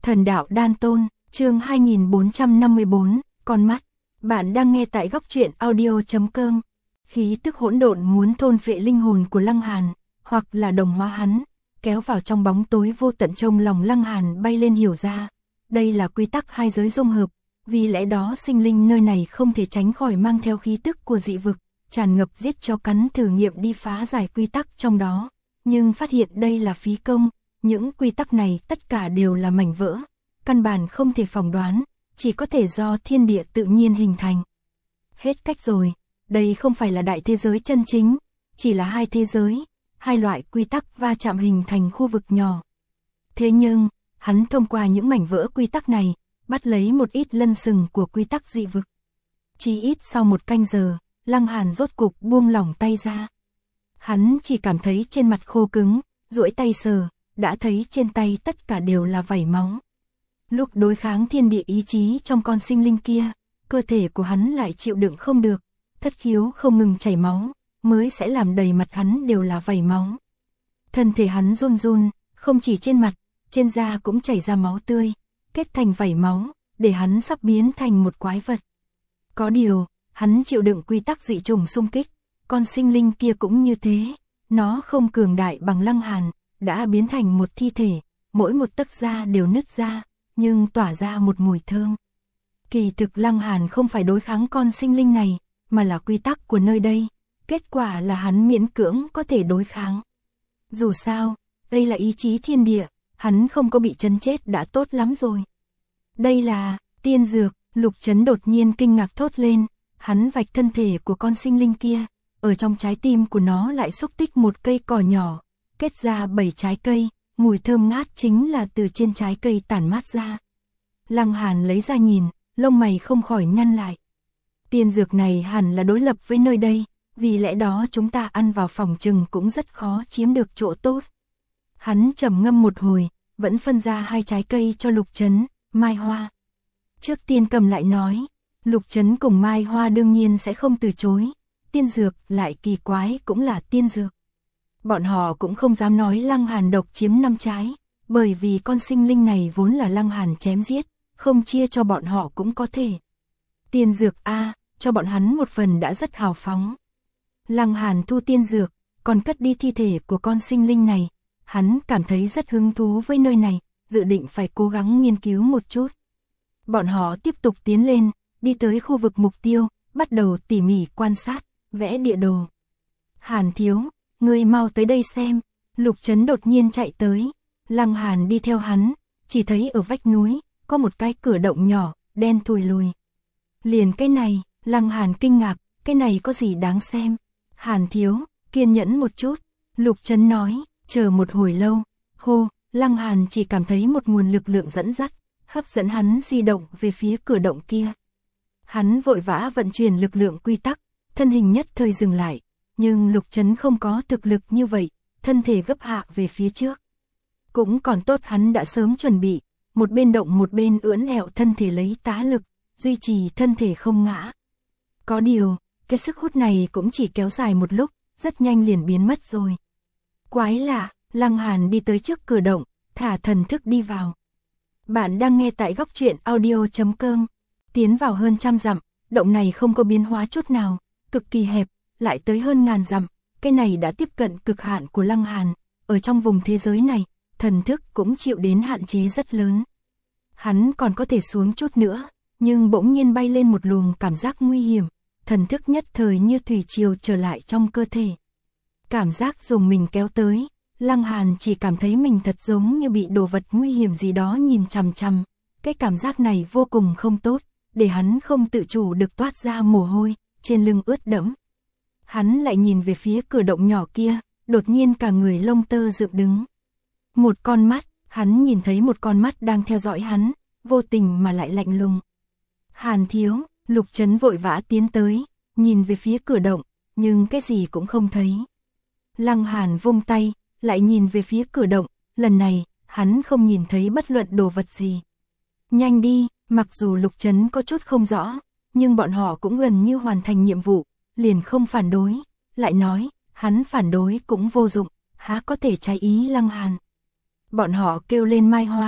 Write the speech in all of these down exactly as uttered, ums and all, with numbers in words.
Thần đạo đan tôn, chương hai nghìn bốn trăm năm mươi bốn, con mắt. Bạn đang nghe tại góc truyện audio chấm com. Khí tức hỗn độn muốn thôn phệ linh hồn của Lăng Hàn, hoặc là đồng hóa hắn, kéo vào trong bóng tối vô tận. Trong lòng Lăng Hàn bay lên hiểu ra, đây là quy tắc hai giới dung hợp, vì lẽ đó sinh linh nơi này không thể tránh khỏi mang theo khí tức của dị vực, tràn ngập giết cho cắn thử nghiệm đi phá giải quy tắc trong đó, nhưng phát hiện đây là phí công. Những quy tắc này tất cả đều là mảnh vỡ, căn bản không thể phỏng đoán, chỉ có thể do thiên địa tự nhiên hình thành. Hết cách rồi, đây không phải là đại thế giới chân chính, chỉ là hai thế giới, hai loại quy tắc va chạm hình thành khu vực nhỏ. Thế nhưng, hắn thông qua những mảnh vỡ quy tắc này, bắt lấy một ít lân sừng của quy tắc dị vực. Chỉ ít sau một canh giờ, Lăng Hàn rốt cục buông lỏng tay ra. Hắn chỉ cảm thấy trên mặt khô cứng, duỗi tay sờ, đã thấy trên tay tất cả đều là vảy máu. Lúc đối kháng thiên địa ý chí trong con sinh linh kia, cơ thể của hắn lại chịu đựng không được, thất khiếu không ngừng chảy máu, mới sẽ làm đầy mặt hắn đều là vảy máu. Thân thể hắn run run, không chỉ trên mặt, trên da cũng chảy ra máu tươi, kết thành vảy máu, để hắn sắp biến thành một quái vật. Có điều, hắn chịu đựng quy tắc dị trùng xung kích, con sinh linh kia cũng như thế, nó không cường đại bằng Lăng Hàn, đã biến thành một thi thể, mỗi một tấc da đều nứt ra, nhưng tỏa ra một mùi thơm. Kỳ thực Lăng Hàn không phải đối kháng con sinh linh này, mà là quy tắc của nơi đây, kết quả là hắn miễn cưỡng có thể đối kháng. Dù sao, đây là ý chí thiên địa, hắn không có bị chấn chết đã tốt lắm rồi. Đây là tiên dược, Lục Chấn đột nhiên kinh ngạc thốt lên, hắn vạch thân thể của con sinh linh kia, ở trong trái tim của nó lại xúc tích một cây cỏ nhỏ, kết ra bảy trái cây, mùi thơm ngát chính là từ trên trái cây tản mát ra. Lăng Hàn lấy ra nhìn, lông mày không khỏi nhăn lại. Tiên dược này hẳn là đối lập với nơi đây, vì lẽ đó chúng ta ăn vào phòng chừng cũng rất khó chiếm được chỗ tốt. Hắn trầm ngâm một hồi, vẫn phân ra hai trái cây cho Lục Chấn, Mai Hoa. Trước tiên cầm lại nói, Lục Chấn cùng Mai Hoa đương nhiên sẽ không từ chối, tiên dược lại kỳ quái cũng là tiên dược. Bọn họ cũng không dám nói Lăng Hàn độc chiếm năm trái, bởi vì con sinh linh này vốn là Lăng Hàn chém giết, không chia cho bọn họ cũng có thể. Tiên dược a, cho bọn hắn một phần đã rất hào phóng. Lăng Hàn thu tiên dược, còn cất đi thi thể của con sinh linh này, hắn cảm thấy rất hứng thú với nơi này, dự định phải cố gắng nghiên cứu một chút. Bọn họ tiếp tục tiến lên, đi tới khu vực mục tiêu, bắt đầu tỉ mỉ quan sát, vẽ địa đồ. Hàn thiếu, ngươi mau tới đây xem. Lục Chấn đột nhiên chạy tới, Lăng Hàn đi theo hắn, chỉ thấy ở vách núi, có một cái cửa động nhỏ, đen thùi lùi. Liền cái này, Lăng Hàn kinh ngạc, cái này có gì đáng xem. Hàn thiếu, kiên nhẫn một chút, Lục Chấn nói, chờ một hồi lâu, hô, Lăng Hàn chỉ cảm thấy một nguồn lực lượng dẫn dắt, hấp dẫn hắn di động về phía cửa động kia. Hắn vội vã vận chuyển lực lượng quy tắc, thân hình nhất thời dừng lại. Nhưng Lục Chấn không có thực lực như vậy, thân thể gấp hạ về phía trước. Cũng còn tốt hắn đã sớm chuẩn bị, một bên động một bên ưỡn ẹo thân thể lấy tá lực, duy trì thân thể không ngã. Có điều, cái sức hút này cũng chỉ kéo dài một lúc, rất nhanh liền biến mất rồi. Quái lạ, Lăng Hàn đi tới trước cửa động, thả thần thức đi vào. Bạn đang nghe tại góc truyện audio chấm com. Tiến vào hơn trăm dặm, động này không có biến hóa chút nào, cực kỳ hẹp. Lại tới hơn ngàn dặm, cái này đã tiếp cận cực hạn của Lăng Hàn, ở trong vùng thế giới này, thần thức cũng chịu đến hạn chế rất lớn. Hắn còn có thể xuống chút nữa, nhưng bỗng nhiên bay lên một luồng cảm giác nguy hiểm, thần thức nhất thời như thủy triều trở lại trong cơ thể. Cảm giác dùng mình kéo tới, Lăng Hàn chỉ cảm thấy mình thật giống như bị đồ vật nguy hiểm gì đó nhìn chằm chằm, cái cảm giác này vô cùng không tốt, để hắn không tự chủ được toát ra mồ hôi, trên lưng ướt đẫm. Hắn lại nhìn về phía cửa động nhỏ kia, đột nhiên cả người lông tơ dựng đứng. Một con mắt, hắn nhìn thấy một con mắt đang theo dõi hắn, vô tình mà lại lạnh lùng. Hàn thiếu, Lục Chấn vội vã tiến tới, nhìn về phía cửa động, nhưng cái gì cũng không thấy. Lăng Hàn vung tay, lại nhìn về phía cửa động, lần này, hắn không nhìn thấy bất luận đồ vật gì. Nhanh đi, mặc dù Lục Chấn có chút không rõ, nhưng bọn họ cũng gần như hoàn thành nhiệm vụ. Liền không phản đối, lại nói, hắn phản đối cũng vô dụng, há có thể trái ý Lăng Hàn. Bọn họ kêu lên Mai Hoa,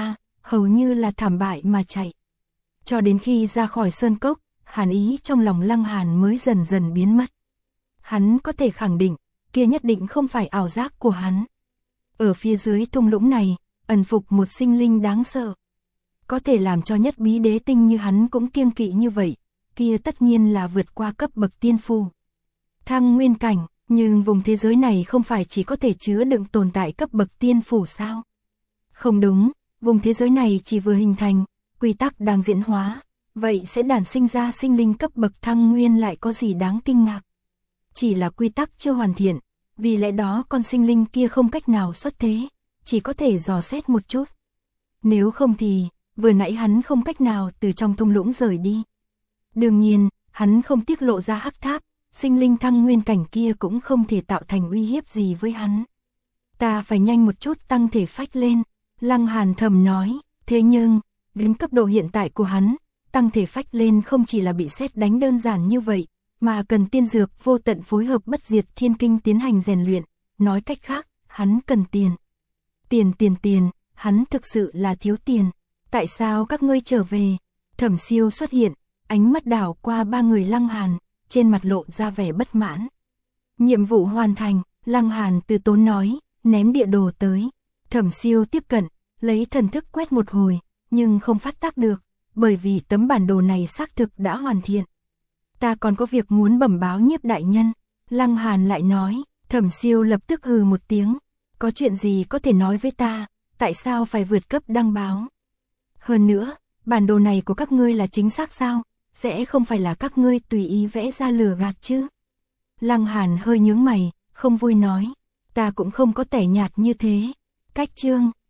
hầu như là thảm bại mà chạy. Cho đến khi ra khỏi sơn cốc, hàn ý trong lòng Lăng Hàn mới dần dần biến mất. Hắn có thể khẳng định, kia nhất định không phải ảo giác của hắn. Ở phía dưới thung lũng này, ẩn phục một sinh linh đáng sợ. Có thể làm cho nhất bí đế tinh như hắn cũng kiêng kỵ như vậy, kia tất nhiên là vượt qua cấp bậc tiên phù. Thăng nguyên cảnh, nhưng vùng thế giới này không phải chỉ có thể chứa đựng tồn tại cấp bậc tiên phủ sao? Không đúng, vùng thế giới này chỉ vừa hình thành, quy tắc đang diễn hóa, vậy sẽ đản sinh ra sinh linh cấp bậc thăng nguyên lại có gì đáng kinh ngạc? Chỉ là quy tắc chưa hoàn thiện, vì lẽ đó con sinh linh kia không cách nào xuất thế, chỉ có thể dò xét một chút. Nếu không thì, vừa nãy hắn không cách nào từ trong thung lũng rời đi. Đương nhiên, hắn không tiết lộ ra hắc tháp, sinh linh thăng nguyên cảnh kia cũng không thể tạo thành uy hiếp gì với hắn. Ta phải nhanh một chút tăng thể phách lên, Lăng Hàn thầm nói, thế nhưng, đến cấp độ hiện tại của hắn, tăng thể phách lên không chỉ là bị sét đánh đơn giản như vậy, mà cần tiên dược vô tận phối hợp bất diệt thiên kinh tiến hành rèn luyện, nói cách khác, hắn cần tiền. Tiền tiền tiền, hắn thực sự là thiếu tiền. Tại sao các ngươi trở về? Thẩm Siêu xuất hiện, ánh mắt đảo qua ba người Lăng Hàn, trên mặt lộ ra vẻ bất mãn. Nhiệm vụ hoàn thành, Lăng Hàn từ tốn nói, ném địa đồ tới. Thẩm Siêu tiếp cận, lấy thần thức quét một hồi, nhưng không phát tác được, bởi vì tấm bản đồ này xác thực đã hoàn thiện. Ta còn có việc muốn bẩm báo Nhiếp đại nhân. Lăng Hàn lại nói, Thẩm Siêu lập tức hừ một tiếng, có chuyện gì có thể nói với ta, tại sao phải vượt cấp đăng báo? Hơn nữa, bản đồ này của các ngươi là chính xác sao? Sẽ không phải là các ngươi tùy ý vẽ ra lừa gạt chứ? Lăng Hàn hơi nhướng mày, không vui nói, ta cũng không có tẻ nhạt như thế. Cách chương